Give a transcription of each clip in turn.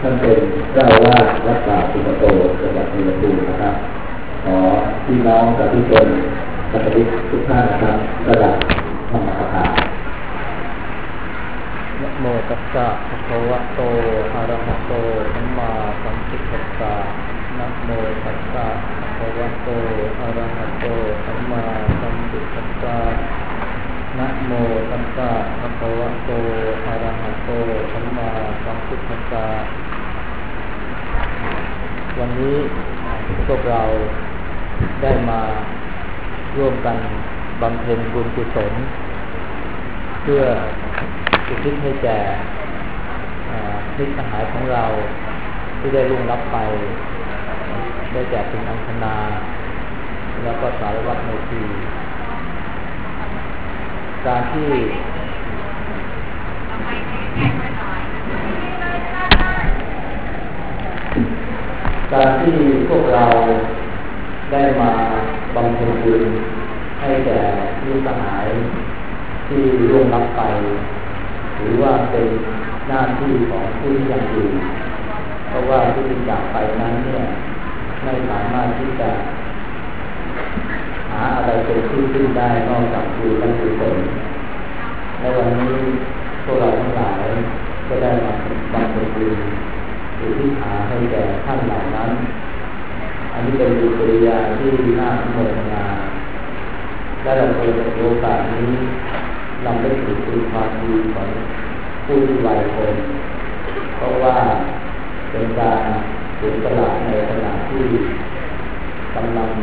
ท่านเป็นเจ้าอาวาสวัดป่าสุกโตจังหวัดชัยภูมินะครับขอพี่น้องสาธุชนสัตยิกทุกท่านนะครับระดับธรรมกถานะโมตัสสะภะคะวะโตอะระหะโตสัมมาสัมพุทธัสสะนะโมตัสสะภะคะวะโตอะระหะโตสัมมาสัมพุทธัสสะนะโมตัสสะภะคะวะโตอะระหะโตสัมมาสัมพุทธัสสะวันนี้พวกเราได้มาร่วมกันบำเพ็ญบุญกุศลเพื่ออุทิศให้แก่มิตรสหายของเราที่ได้ล่วงลับไปได้แก่คุณอังคณาแล้วก็สารวัตรโมทีการที่พวกเราได้มาบำเพ็ญบุญให้แก่มิตรสหายที่ล่วงลับไปหรือว่าเป็นหน้าที่ของผู้ที่ยังอยู่เพราะว่าผู้ที่จากไปนั้นเนี่ยไม่สามารถที่จะหาอะไรเป็นที่พึ่งได้นอกจากบุญและกุศลและวันนี้พวกเราทั้งหลายก็ได้มาบำเพ็ญบุญอุทิศให้แก่ท่านเหล่านั้นอันนี้เป็นบุญกิริยาที่น่าอนุโมทนาและเราควรจะโอกาสนี้นำไปสู่ความดีของผู้ที่ไวคนเพราะว่าเป็นการเสียสละในขณะที่กำลัง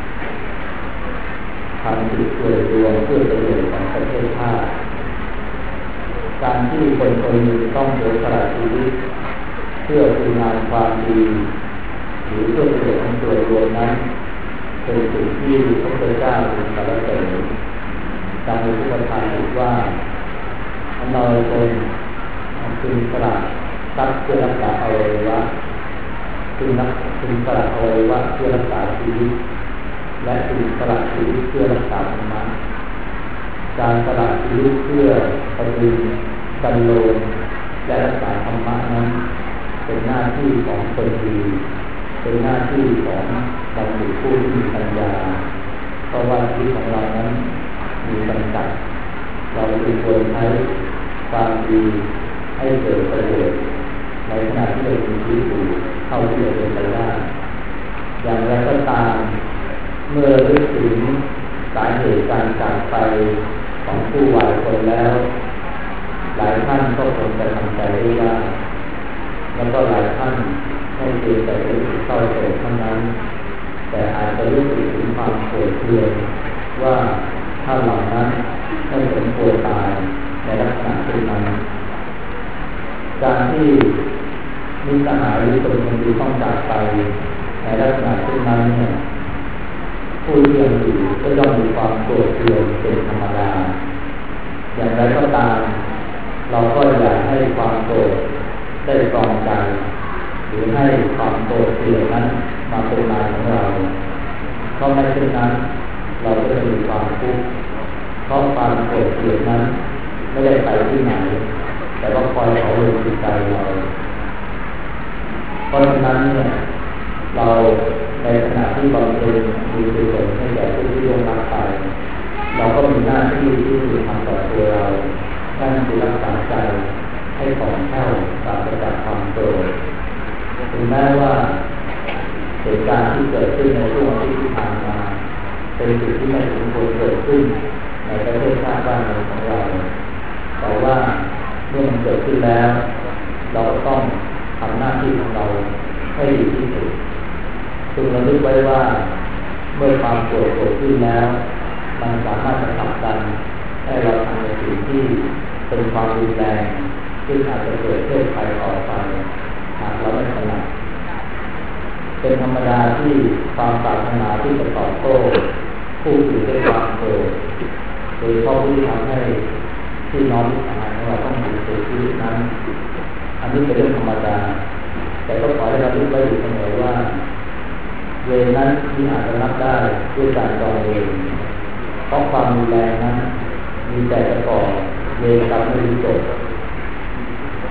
ทำกิจส่วนรวมเพื่อประโยชน์ของประเทศชาติการที่คนคนหนึ่งต้องเสียสละชีวิตเพื่อคุณงามความดีหรือเพื่อประโยชน์ของส่วนรวมนั้นเป็นสิ่งที่พระพุทธเจ้าทรงสรรเสริญดังในพุทธภาษิตว่าอันนอยตนพึงสละทรัพย์เพื่อรักษาอวัยวะพึงสละอวัยวะเพื่อรักษาชีวิตและพึงสละชีวิตเพื่อรักษาธรรมะการสละชีวิตเพื่อประดุจจันโลมและรักษาธรรมะนั้นเป็นหน้าที่ของคนดีเป็นหน้าที่ของบรรลุผู้ที่มีปัญญาเพราะว่าชีวิตของเรานั้นมีจำกัดเราควรใช้ความดีให้เกิดประโยชน์ในขณะที่เรามีชีวิตอยู่เท่าที่เราเป็นไปได้อย่างไรก็ตามเมื่อนึกถึงสาเหตุการจากไปของผู้วายคนแล้วหลายท่านก็คงจะทำใจได้ยากแล้วก็หลายท่านไม่เพียงแต่รู้สึกเศร้าโศกเท่านั้นแต่อาจจะรู้สึกถึงความโกรธเคืองว่าท่านเหล่านั้นไม่สมควรตายในลักษณะเช่นนั้นการที่มิตรสหายหรือคนคนดีต้องจากไปในลักษณะเช่นนั้นเนี่ยผู้ที่ยังอยู่ก็ย่อมมีความโกรธเคืองเป็นธรรมดาอย่างไรก็ตามเราก็อยากให้ความโกรธได้ครองใจหรือให้ความโกรธเคืองนั้นมาเป็นนายของเราเพราะไม่เช่นนั้นเราก็จะมีความทุกข์เพราะความโกรธเคืองนั้นไม่ได้ไปที่ไหนแต่ว่าคอยเผาลนจิตใจเราเพราะฉะนั้นเนี่ยเราในขณะที่บำเพ็ญบุญกุศลให้แก่ผู้ที่ล่วงลับไปเราก็มีหน้าที่ที่จะทำต่อตัวเรานั่นคือรักษาใจให้ผ่องแผ้วปราศจากความโกรธถึงแม้ว่าเหตุการณ์ที่เกิดขึ้นในช่วงอาทิตย์ที่ผ่านมาเป็นสิ่งที่ไม่สมควรเกิดขึ้นในประเทศชาติบ้านเมืองของเราแต่ว่าเมื่อมันเกิดขึ้นแล้วเราต้องทำหน้าที่ของเราให้ดีที่สุดพึงระลึกไว้ว่าเมื่อความโกรธเกิดขึ้นแล้วมันสามารถจะผลักดันให้เราทำในสิ่งที่เป็นความรุนแรงซึ่งอาจจะเกิดเพศภัยต่อไปหากเราไม่ถนัดเป็นธรรมดาที่ความปรารถนาที่จะตอบโต้ผู้อื่นด้วยความโกรธโดยเฉพาะผู้ที่ทำให้ที่น้องที่ทำงานของเราต้องมีเสียชีวิตนั้นอันนี้เป็นเรื่องธรรมดาแต่ก็ขอให้เรารู้ไว้อยู่เสมอว่าเวรนั้นที่อาจจะรับได้ด้วยการจองเวรเพราะความรุนแรงนั้นมีแต่จะก่อเวรกรรมไม่รู้จบ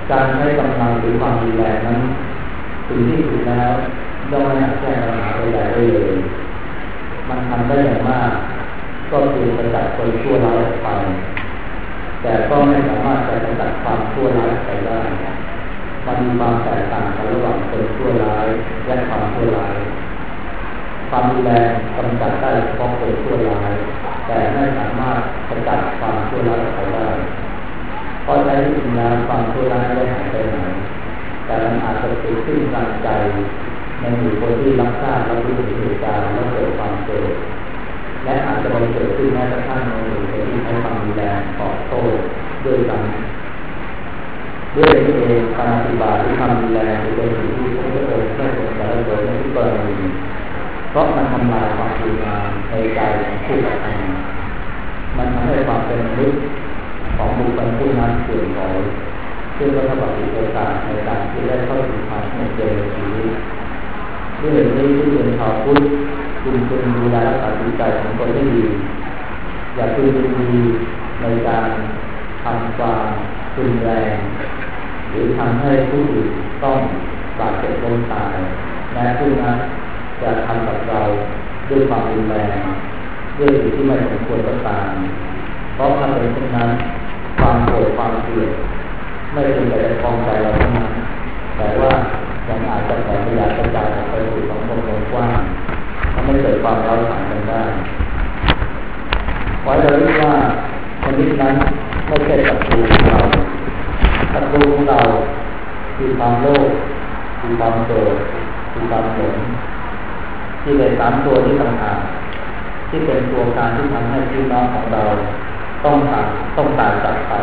การใช้กำลังหรือความรุนแรงนั้นถึงที่สุดแล้วย่อมไม่อาจแก้ปัญหาใดๆได้เลยมันทำได้อย่างมากก็คือจะจัดคนชั่วร้ายออกไปแต่ก็ไม่สามารถจะกำจัดความชั่วร้ายไปได้มันมีความแตกต่างกันระหว่างคนชั่วร้ายและความชั่วร้ายความรุนแรงกำจัดได้เฉพาะคนชั่วร้ายแต่ไม่สามารถกำจัดความชั่วร้ายไปได้เพราะในที่สุดแล้วความชั่วร้ายไม่ได้หายไปไหนแต่มันอาจจะเกิดขึ้นกลางใจในหมู่คนที่รับทราบและรู้เหตุการณ์และเกิดความโกรธและอาจจะบังเกิดขึ้นแม้กระทั่งในหมู่คนที่ใช้ความรุนแรงตอบโต้ด้วยกันด้วยนี้เองการปฏิบัติหรือความรุนแรงเป็นสิ่งที่พระพุทธองค์ได้ทรงสอนโดยในทุกกรณีเพราะมันทำลายความดีงามในใจของผู้กระทำมันทำให้ความเป็นมนุษย์ของบุคคลผู้นั้นเสื่อมถอยซึ่งก็เท่ากับโอกาสในการที่ได้เข้าถึงความสงบในชีวิตด้วยเหตุนี้ที่เป็นชาวพุทธคุณดูแลรักษาจิตใจของตนให้ดีอย่าพึงยินดีในการทำความรุนแรงหรือทำให้ผู้อื่นต้องบาดเจ็บล้มตายแม้ผู้นั้นจะทำกับเราด้วยความรุนแรงด้วยสิ่งที่ไม่สมควรก็ตามเพราะถ้าเป็นเช่นนั้นความโกรธความเกลียดไม่เป็นแต่จะคลองใจเราเท่านั้นแต่ว่ายังอาจจะแผ่ขยายกระจายออกไปสู่สังคมวงกว้างทำให้เกิดความร้าวฉานกันได้ขอให้เรารู้ว่าชนิดนั้นไม่ใช่ศัตรูของเราศัตรูของเราคือความโลภคือความโกรธคือความหลงที่เป็นสามตัวที่ต่างหากที่เป็นตัวการที่ทำให้พี่น้องของเราต้องตายจากไป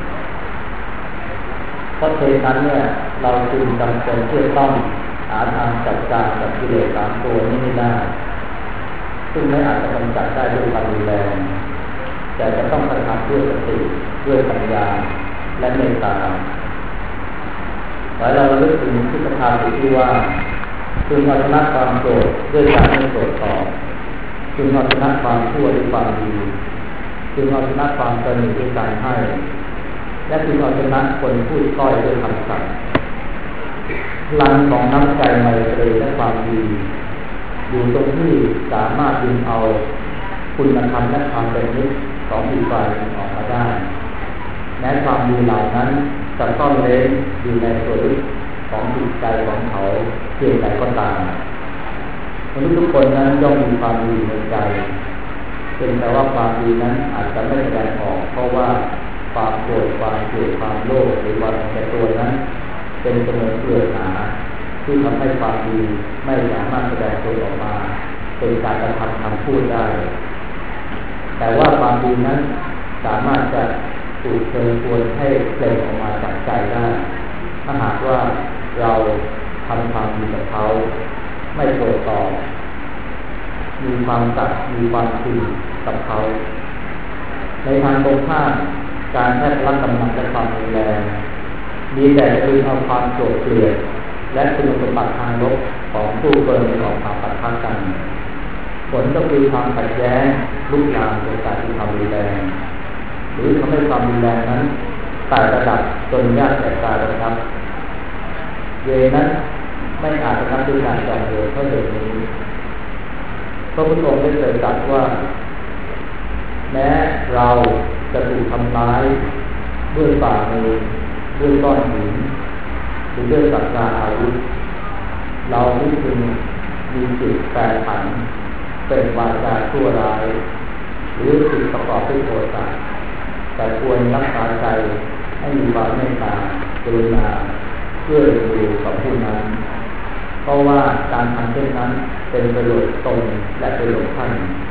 เพราะเหตุนั้นเนี่ยเราจึงจำเป็นที่จะต้องหาทางจัดการกับกิเลสสามตัวนี้ให้ได้ซึ่งไม่อาจจะกำจัดได้ด้วยความรุนแรงแต่จะต้องกระทำด้วยสติด้วยปัญญาและเมตตาขอให้เราลึกถึงที่ประทานที่ว่าพึงเอาชนะความโกรธด้วยการไม่โกรธตอบพึงเอาชนะความชั่วด้วยความดีพึงเอาชนะความตนีด้วยการให้และพึงเอาชนะคนพูดก้อยด้วยคำสั่งพลังของน้ำใจไมตรีและความดีอยู่ตรงที่สามารถดึงเอาคุณธรรมและความเป็นมิตรของอีกฝ่ายออกมาได้แม้ความดีเหล่านั้นจะซ่อนเร้นอยู่ในส่วนลึกของจิตใจของเขาเพียงใดก็ตามมนุษย์ทุกคนนั้นย่อมมีความดีในใจเป็นแต่ว่าความดีนั้นอาจจะไม่แสดงออกเพราะว่าความโกรธความเกลียดความโลภหรือความแก่ตัวนั้นเป็นเสมือนเกลือหนาที่ทำให้ความดีไม่สามารถแสดงตัวออกมาเป็นการกระทำคำพูดได้แต่ว่าความดีนั้นสามารถจะถูกเชิญชวนให้เปล่งออกมาจากใจได้ถ้าหากว่าเราทำความดีกับเขาไม่โกรธตอบมีความสัตย์มีความจริงกับเขาในทางตรงข้ามการใช้พลังกำลังและความรุนแรงมีแต่จะดึงเอาความโกรธเกลียดและคุณสมบัติทางลบของผู้เกินออกมาปะทะกันผลก็คือความขัดแย้งลุกลามโดยการที่ความรุนแรงหรือทำให้ความรุนแรงนั้นไต่ระดับจนยากแก่การระงับเวนั้นไม่อาจจะทำด้วยการจับโดยเพราะเหตุนี้พระพุทธองค์ได้เคยตรัสว่าแม้เราจะถูกทำร้ายด้วยฝ่ามือด้วยก้อนหินหรือด้วยสัตราอาวุธเราไม่พึงมีจิตแปรผันเป็นวาจาชั่วร้ายหรือจิตประกอบด้วยโทสะแต่ควรรักษาใจให้มีความเมตตากรุณาเพื่อดูกับผู้นั้นเพราะว่าการทำเช่นนั้นเป็นประโยชน์ตนและประโยชน์ท่าน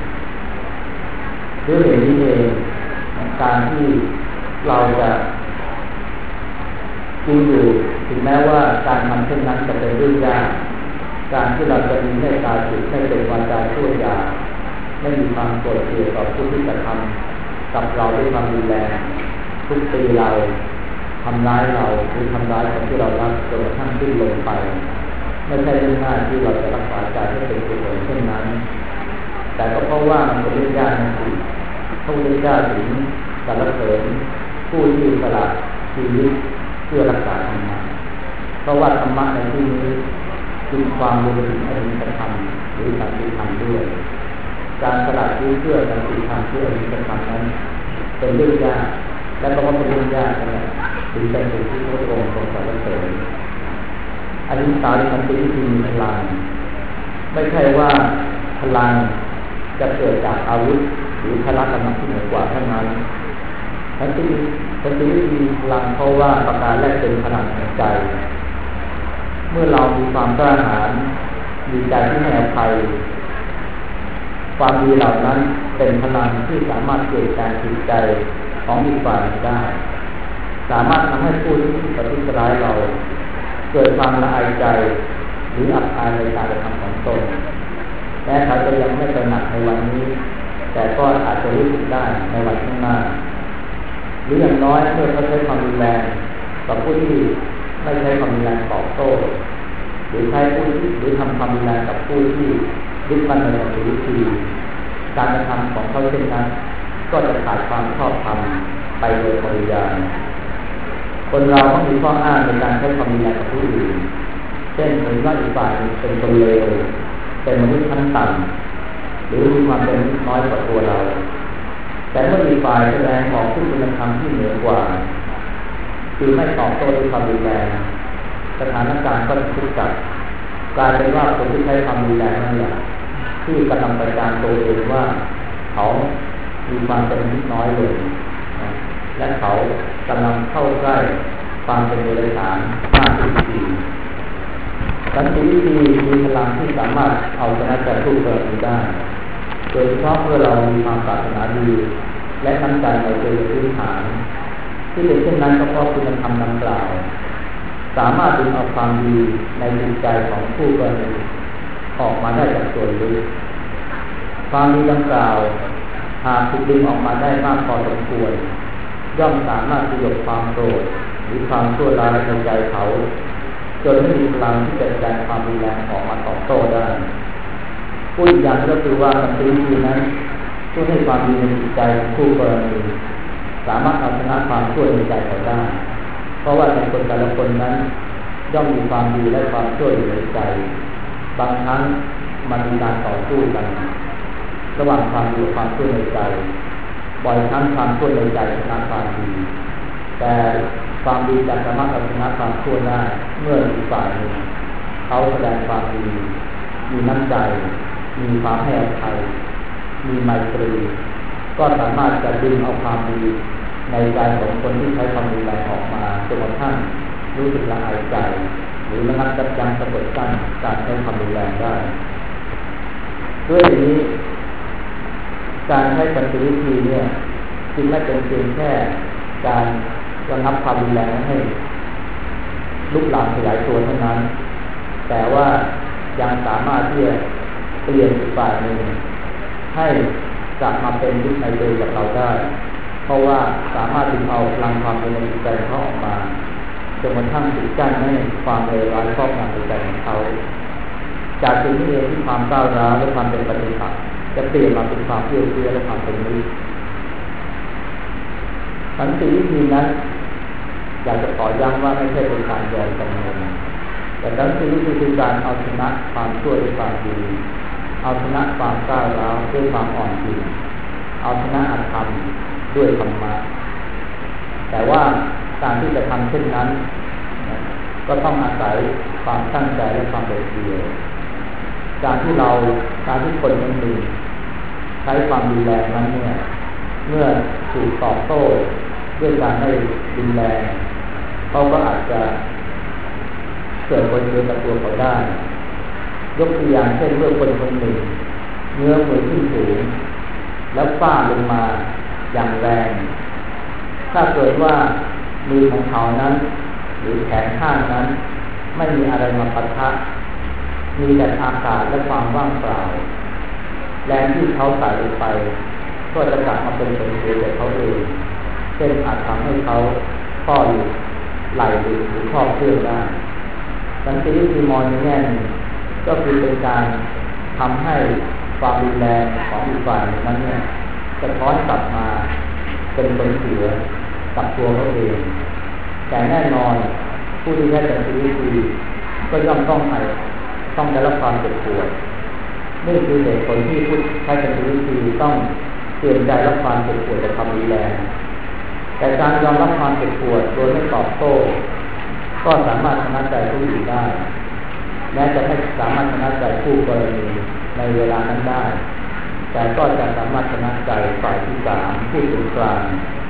ด้วยเหตุนี้เองการที่เราจะกินอยู่ถึงแม้ว่าการทำเช่นนั้นจะเป็นเรื่องยากการที่เราจะมีเมตตาจิตไม่เป็นวาจาชั่วยาไม่มีความโกรธเกลียดต่อผู้ที่จะทำกับเราด้วยความรุนแรงทุบตีเราทำร้ายเราหรือทำร้ายคนที่เรารักจนกระทั่งสิ้นลมไปไม่ใช่เรื่องง่ายที่เราจะรักษาใจให้เป็นกุศลเช่นนั้นแต่ก็เพราะว่ามันเป็นเรื่องยากนั่นเองพระพุทธเจ้าถึงสรรเสริญผู้ที่สละชีวิตพื่อรักษาธรรมะเพราะว่าธรรมะในที่นี้จึงความรวมถึงอริยธรรมหรือสันติธรรมด้วยการสละชีวิตเพื่อสันติธรรมเพื่ออริยธรรมนั้นเป็นเรื่องยากและก็เป็นเรื่องยากนะถึงเป็นสิ่งที่พระองค์ทรงสรรเสริญอริยสันติที่มีพลังไม่ใช่ว่าพลังจะเกิดจากอาวุธหรือพละกำลังที่เหนือกว่าเท่านั้นสันติมีพลังเพราะว่าประการแรกเป็นพลังแห่งใจเมื่อเรามีความกล้าหาญมีใจที่ให้อภัยความดีเหล่านั้นเป็นพลังที่สามารถเปลี่ยนแปลงจิตใจของอีกฝ่ายได้สามารถทำให้ผู้ที่ประทุษร้ายเราเกิดความละอายใจหรืออับอายในการกระทำของตนแม้เขาจะยังไม่ตระหนักในวันนี้แต่ก็อาจจะรู้สึกได้ในวันข้างหน้าหรืออย่างน้อยเมื่อเขาใช้ความรุนแรงกับผู้ที่ไม่ใช้ความรุนแรงตอบโต้หรือใช้ผู้ที่หรือทำความรุนแรงกับผู้ที่ยึดมั่นในสันติวิธีการกระทำของเขาเช่นนั้นก็จะขาดความชอบธรรมไปโดยปริยายคนเราต้องมีข้ออ้างในการใช้ความรุนแรงกับผู้อื่นเช่นเห็นว่าอีกฝ่ายเป็นคนเลวเป็นมนุษย์ชั้นต่ำหรือมีความเป็นน้อยกว่าตัวเราแต่เมื่ออีกฝ่ายแสดงออกซึ่งคุณธรรมที่เหนือกว่าคือไม่ตอบโต้ด้วยความรุนแรงสถานการณ์ก็จะพลิกกลับกลายเป็นว่าคนที่ใช้ความรุนแรงนั่นแหละที่กำลังประจานตัวเองว่าเขามีความเป็นนิดน้อยลงและเขากำลังเข้าใกล้ความเป็นเดรัจฉานมากขึ้นทีสันติวิธีมีพลังที่สามารถเอาชนะใจผู้เกิดได้โดยเฉพาะเมื่อเรามีความปรารถนาดีและน้ำใจในเชิงพื้นฐานที่เป็นเช่นนั้นก็เพราะคุณธรรมดังกล่าวสามารถดึงเอาความดีในจิตใจของผู้เกิดออกมาได้จากส่วนลึกความดีดังกล่าวหากถูกดึงออกมาได้มากพอสมควรย่อมสามารถสยบความโกรธหรือความชั่วร้ายในใจเขาจนไม่มีพลังที่จะแสดงความรุนแรงออกมาตอบโต้ได้พูดอีกอย่างก็คือว่าสันติวิธีนั้นช่วยให้ความดีในจิตใจของผู้กรณีสามารถเอาชนะความชั่วในใจเขาได้เพราะว่าในคนแต่ละคนนั้นย่อมมีความดีและความชั่วอยู่ในใจบางครั้งมันมีการต่อสู้กันระหว่างความดีความชั่วในใจบ่อยครั้งความชั่วในใจชนะความดีแต่ความดีจะสามารถเอาชนะความชั่วได้เมื่ออีกฝ่ายหนึ่งเขาแสดงความดีมีน้ำใจมีความให้อภัยมีไมตรีก็สามารถจะดึงเอาความดีในใจของคนที่ใช้ความรุนแรงออกมาจนกระทั่งรู้สึกละอายใจหรือระงับยับยั้งสะกดกั้นการใช้ความรุนแรงได้ด้วยนี้การใช้สันติวิธีเนี่ยจึงไม่เป็นเพียงแค่การระงับความรุนแรงให้ลุกลามขยายตัวเท่านั้นแต่ว่ายังสามารถที่จะเปลี่ยนอีกฝ่ายหนึ่งให้กลับมาเป็นยุคในตัวกับเราได้เพราะว่าสามารถดึงเอาพลังความเป็นจิตใจเขาออกมาจนกระทั่งปิดกั้นให้ความเลวร้ายครอบงำจิตใจของเขาจากสิ่งนี้เองที่ความก้าวร้าวและความเป็นปฏิปักษ์จะเปลี่ยนมาเป็นความเอื้อเฟื้อและความเป็นมิตรสันติวิธีนั้นอยากจะขอย้ำว่าไม่ใช่เป็นการยอมจำนนแต่สันติวิธีคือการเอาชนะความชั่วด้วยความดีเอาชนะความก้าวร้าวด้วยความอ่อนโยนเอาชนะอธรรมด้วยธรรมะแต่ว่าการที่จะทำเช่นนั้นก็ต้องอาศัยความตั้งใจและความเด็ดเดี่ยวการที่คนคนหนึ่งใช้ความรุนแรงนั้นเนี่ยเมื่อถูกตอบโต้ด้วยการให้รุนแรงเขาก็อาจจะเกิดผลเสียกับตัวเขาได้ยกตัวอย่างเช่นเมื่อคนคนหนึ่งเงื้อมือขึ้นสูงแล้วฟาดลงมาอย่างแรงถ้าเกิดว่ามือของเขานั้นหรือแขนข้างนั้นไม่มีอะไรมาปะทะมีแต่อากาศและความว่างเปล่าแรงที่เขาใส่ลงไปก็จะกลับมาเป็นผลเสียแก่เขาเองเช่นอาจทำให้เขาข้อหลุดไหล่หลุดหรือข้อเคลื่อนได้สันติวิธีมองในแง่หนึ่งก็คือเป็นการทำให้ความรุนแรงของอีกฝ่ายนั้นเนี่ยสะท้อนกลับมาเป็นผลเสียกับตัวเขาเองแต่แน่นอนผู้ที่ใช้สันติวิธีก็ย่อมต้องได้รับความเจ็บปวดนี่คือเหตุผลที่ผู้ใช้สันติวิธีต้องเตรียมใจรับความเจ็บปวดจากความรุนแรงแต่การยอมรับความเจ็บปวดโดยไม่ตอบโต้ก็สามารถชนะใจผู้อื่นได้แม้จะไม่สามารถชนะใจผู้กรณีในเวลานั้นได้แต่ก็จะสามารถชนะใจฝ่ายที่สามผู้เป็นกลาง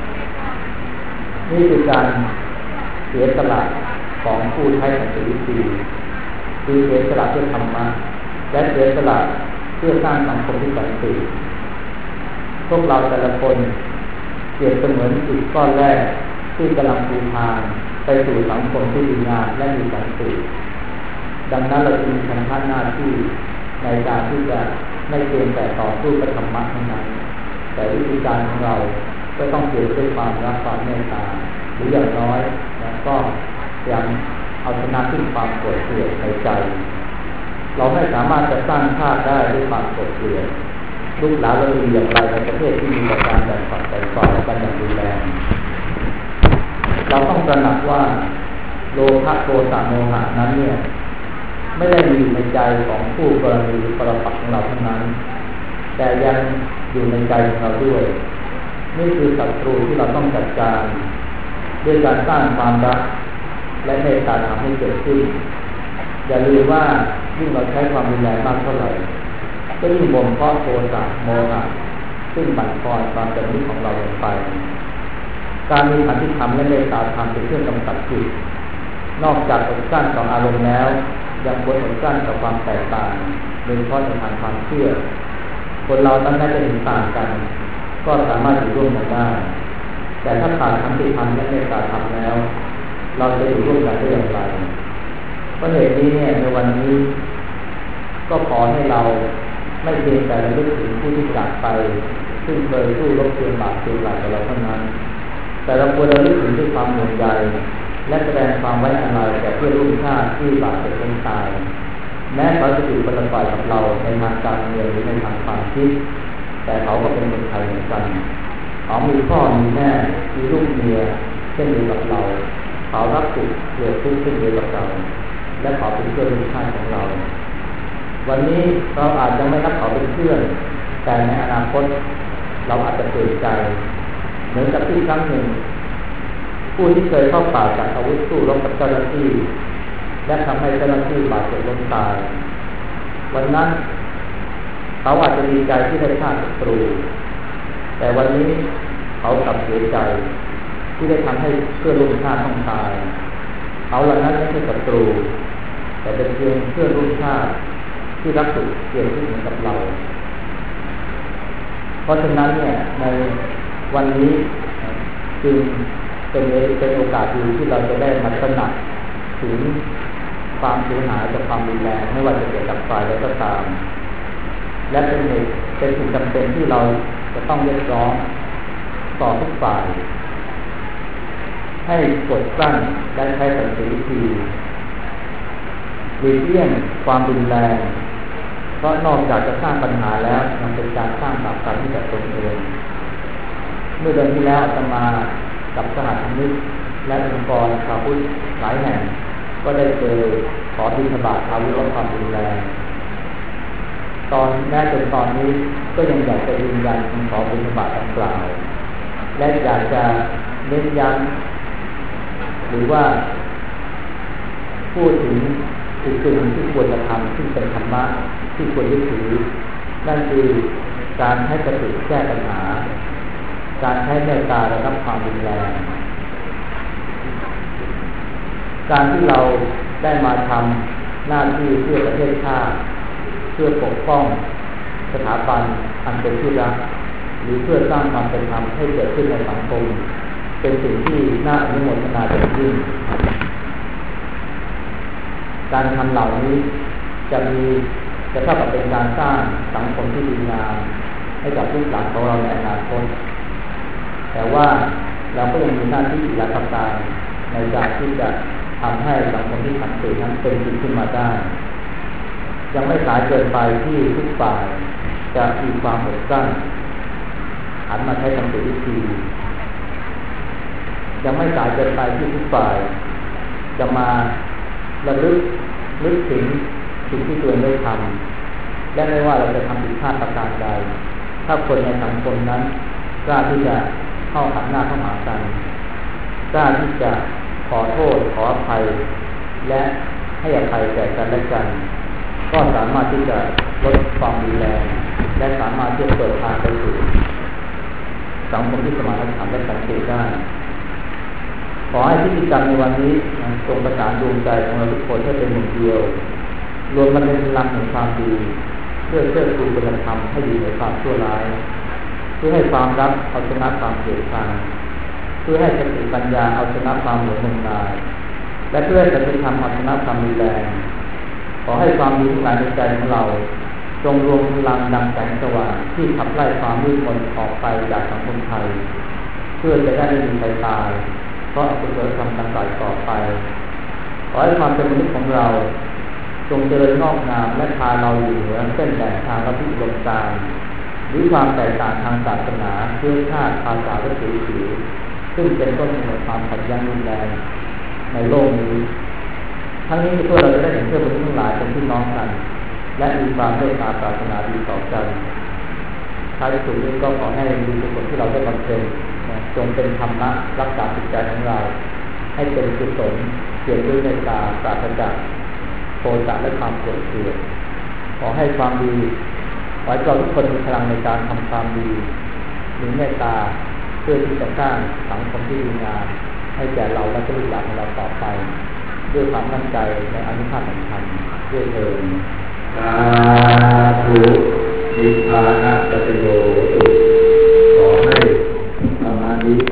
นี่คือการเสียสละของผู้ใช้สันติวิธีคือเสียสละเพื่อธรรมะและเสียสละเพื่อสร้างสังคมที่สันติพวกเราแต่ละคนเปรียบเสมือนอิฐก้อนแรกที่กำลังปูทางไปสู่สังคมที่ดีงามและมีสันติดังนั้นเราจึงทำหน้าที่ในการที่จะไม่เพียงแต่ต่อสู้กับธรรมะเท่านั้นแต่วิธีการของเราก็ต้องเปลี่ยนด้วยความรักความเมตตาหรืออย่างน้อยก็ยังเอาชนะขึ้นความโกรธเกลียดในใจเราไม่สามารถจะสร้างชาติได้ด้วยความโกรธเกลียดลูกหลานเราดีอย่างไรในประเทศที่มีการแบ่งฝักแบ่งฝ่ายกันอย่างรุนแรงเราต้องตระหนักว่าโลภะโทสะโมหะนั้นเนี่ยไม่ได้มีอยู่ในใจของผู้กรณีปรปักษ์ของเราเท่านั้นแต่ยังอยู่ในใจของเราด้วยนี่คือศัตรูที่เราต้องจัดการด้วยการสร้างความรักและเมตตาธรรมให้เกิดขึ้นอย่าลืมว่ายิ่งเราใช้ความรุนแรงมากเท่าไหร่ก็ยิ่งบ่มเพาะโทสะโมหะซึ่งบั่นทอนความจำนิของเราลงไปการมีขันติธรรมและเมตตาธรรมเป็นเครื่องกำจัดจิตนอกจากอดกั้นต่ออารมณ์แล้วยังควรอดกั้นต่อความแตกต่างโดยเฉพาะในทางความเชื่อคนเราตั้งแต่จะเห็นต่างกันก็สามารถอยู่ร่วมกันได้แต่ถ้าขาดขันติธรรมและเมตตาธรรมแล้วเราจะอยู่ร่วมกันได้อย่างไรเพราะเหตุนี้เนี่ยในวันนี้ก็ขอให้เราไม่เพียงแต่ระลึกถึงผู้ที่จากไปซึ่งเคยสู้รบเพียงบาดเจ็บหลายกับเราเท่านั้นแต่เราควรระลึกถึงด้วยความห่วงใยและแสดงความไว้อาลัยแก่เพื่อนร่วมชาติที่บาดเจ็บล้มตายแม้เขาจะอยู่คนละฝ่ายกับเราในทางการเมืองหรือในทางความคิดแต่เขาก็เป็นคนไทยเหมือนกันเขามีพ่อมีแม่มีลูกเมียเช่นเดียวกับเราเขารับสุขเกิดทุกข์เช่นเดียวกับเราและเขาเป็นเพื่อนร่วมชาติของเราวันนี้เราอาจจะไม่รับเขาเป็นเพื่อนแต่ในอนาคตเราอาจจะเปลี่ยนใจเหมือนกับที่ครั้งหนึ่งผู้ที่เคยเข้าป่าจากอาวุธสู้รบกับเจ้าหน้าที่และทำให้เจ้าหน้าที่บาดเจ็บล้มตายวันนั้นเขาอาจจะดีใจที่ได้ฆ่าศัตรูแต่วันนี้เขากลับเสียใจที่ได้ทำให้เพื่อนร่วมชาติต้องตายเขาเหล่านั้นไม่ใช่ศัตรูแต่เป็นเพียงเพื่อนร่วมชาติที่รักสุขเพียงที่เหมือนกับเราเพราะฉะนั้นเนี่ยในวันนี้จึงเป็นโอกาสดีที่เราจะได้มาตระหนักถึงความสูญหายจากความรุนแรงไม่ว่าจะเกิดจากฝ่ายใดก็ตามและเป็นสิ่งจำเป็นที่เราจะต้องเรียกร้องต่อทุกฝ่ายให้กดกลั้นและใช้สันติวิธีหลีกเลี่ยงความรุนแรงเพราะนอกจากจะสร้างปัญหาแล้วยังเป็นการสร้างบาปกรรมให้แก่ตนเองเมื่อเดือนที่แล้วอาตมากับสหธรรมิกและองค์กรชาวพุทธหลายแห่งก็ได้เคยขอบิณฑบาตอาวุธลดความรุนแรงแม้จนตอนนี้ก็ยังอยากจะยืนยันคำขอบิณฑบาตดังกล่าวและอยากจะเน้นย้ำหรือว่าพูดถึงสิ่งที่ควรจะทำซึ่งเป็นธรรมะที่ควรยึดถือนั่นคือการให้สติแก้ปัญหาการใช้เมตตาระงับความรุนแรงการที่เราได้มาทำหน้าที่เพื่อประเทศชาติเพื่อปกป้องสถาบันอันเป็นที่รักหรือเพื่อสร้างความเป็นธรรมให้เกิดขึ้นในสังคมเป็นสิ่งที่น่าอนุโมทนาอย่างยิ่งการทำเหล่านี้จะเท่ากับเป็นการสร้างสังคมที่ดีงามให้กับลูกหลานของเราในอนาคตแต่ว่าเราก็ยังมีหน้าที่อีกหลายประการในการที่จะทำให้สังคมที่สันตินั้นเป็นจริงขึ้นมาได้ยังไม่สายเกินไปที่ทุกฝ่ายจะมีความอดกลั้นหันมาใช้สันติวิธียังไม่สายเกินไปที่ทุกฝ่ายจะมาระลึกถึงสิ่งที่ตัวเองได้ทำและไม่ว่าเราจะทำผิดพลาดประการใดถ้าคนในสังคมนั้นกล้าที่จะเข้าหันหน้าเข้าหากันกล้าที่จะขอโทษขออภัยและให้อภัยแก่กันและกันก็สามารถที่จะลดความรุนแรงและสามารถที่จะเปิดทางไปสู่สังคมที่สมานฉันท์และสันติได้ขอให้พิธีกรรมในวันนี้ทรงประสานดวงใจของเราทุกคนให้เป็นหนึ่งเดียวรวมกันเป็นพลังแห่งความดีเพื่อเชิดชูคุณธรรมให้ดีในความชั่วร้ายเพื่อให้ความรักเอาชนะความเกลียดชังเพื่อให้สติปัญญาเอาชนะความหลงงมงายและเพื่อให้สันติธรรมเอาชนะความรุนแรงขอให้ความดีทั้งหลายในใจของเราจงรวมพลังดังแสงสว่างที่ขับไล่ความมืดมนออกไปจากสังคมไทยเพื่อจะได้ไม่มีใครตายเพราะอกุศลธรรมต่างๆต่อไปขอให้ความเป็นมนุษย์ของเราจงเจริญงอกงามและพาเราอยู่เหนือเส้นแบ่งทางลัทธิอุดมการณ์หรือความแตกต่างทางศาสนาเชื้อชาติภาษาและสีผิวซึ่งเป็นต้นเหตุความขัดแย้งรุนแรงในโลกนี้ทั้งนี้เพื่อเราจะได้เห็นเพื่อนมนุษย์ทั้งหลายเป็นพี่น้องกันและมีความเมตตาปรารถนาดีต่อกันท้ายที่สุดนี้ก็ขอให้บุญกุศลที่เราได้บำเพ็ญจงเป็นธรรมะรักษาจิตใจของเราให้เป็นกุศลเปี่ยมด้วยเมตตาปราศจากโทสะและความโกรธเกลียดขอให้ความดีขอให้เราทุกคนมีพลังในการทำความดีมีเมตตาเพื่อที่จะสร้างสังคมที่ดีงามให้แก่เราและลูกหลานของเราต่อไปด้วยความมั่นใจในอานุภาพแห่งธรรมด้วยเถิดสาธุนิพพานะปัจโยตุขอให้ธรรมะนี้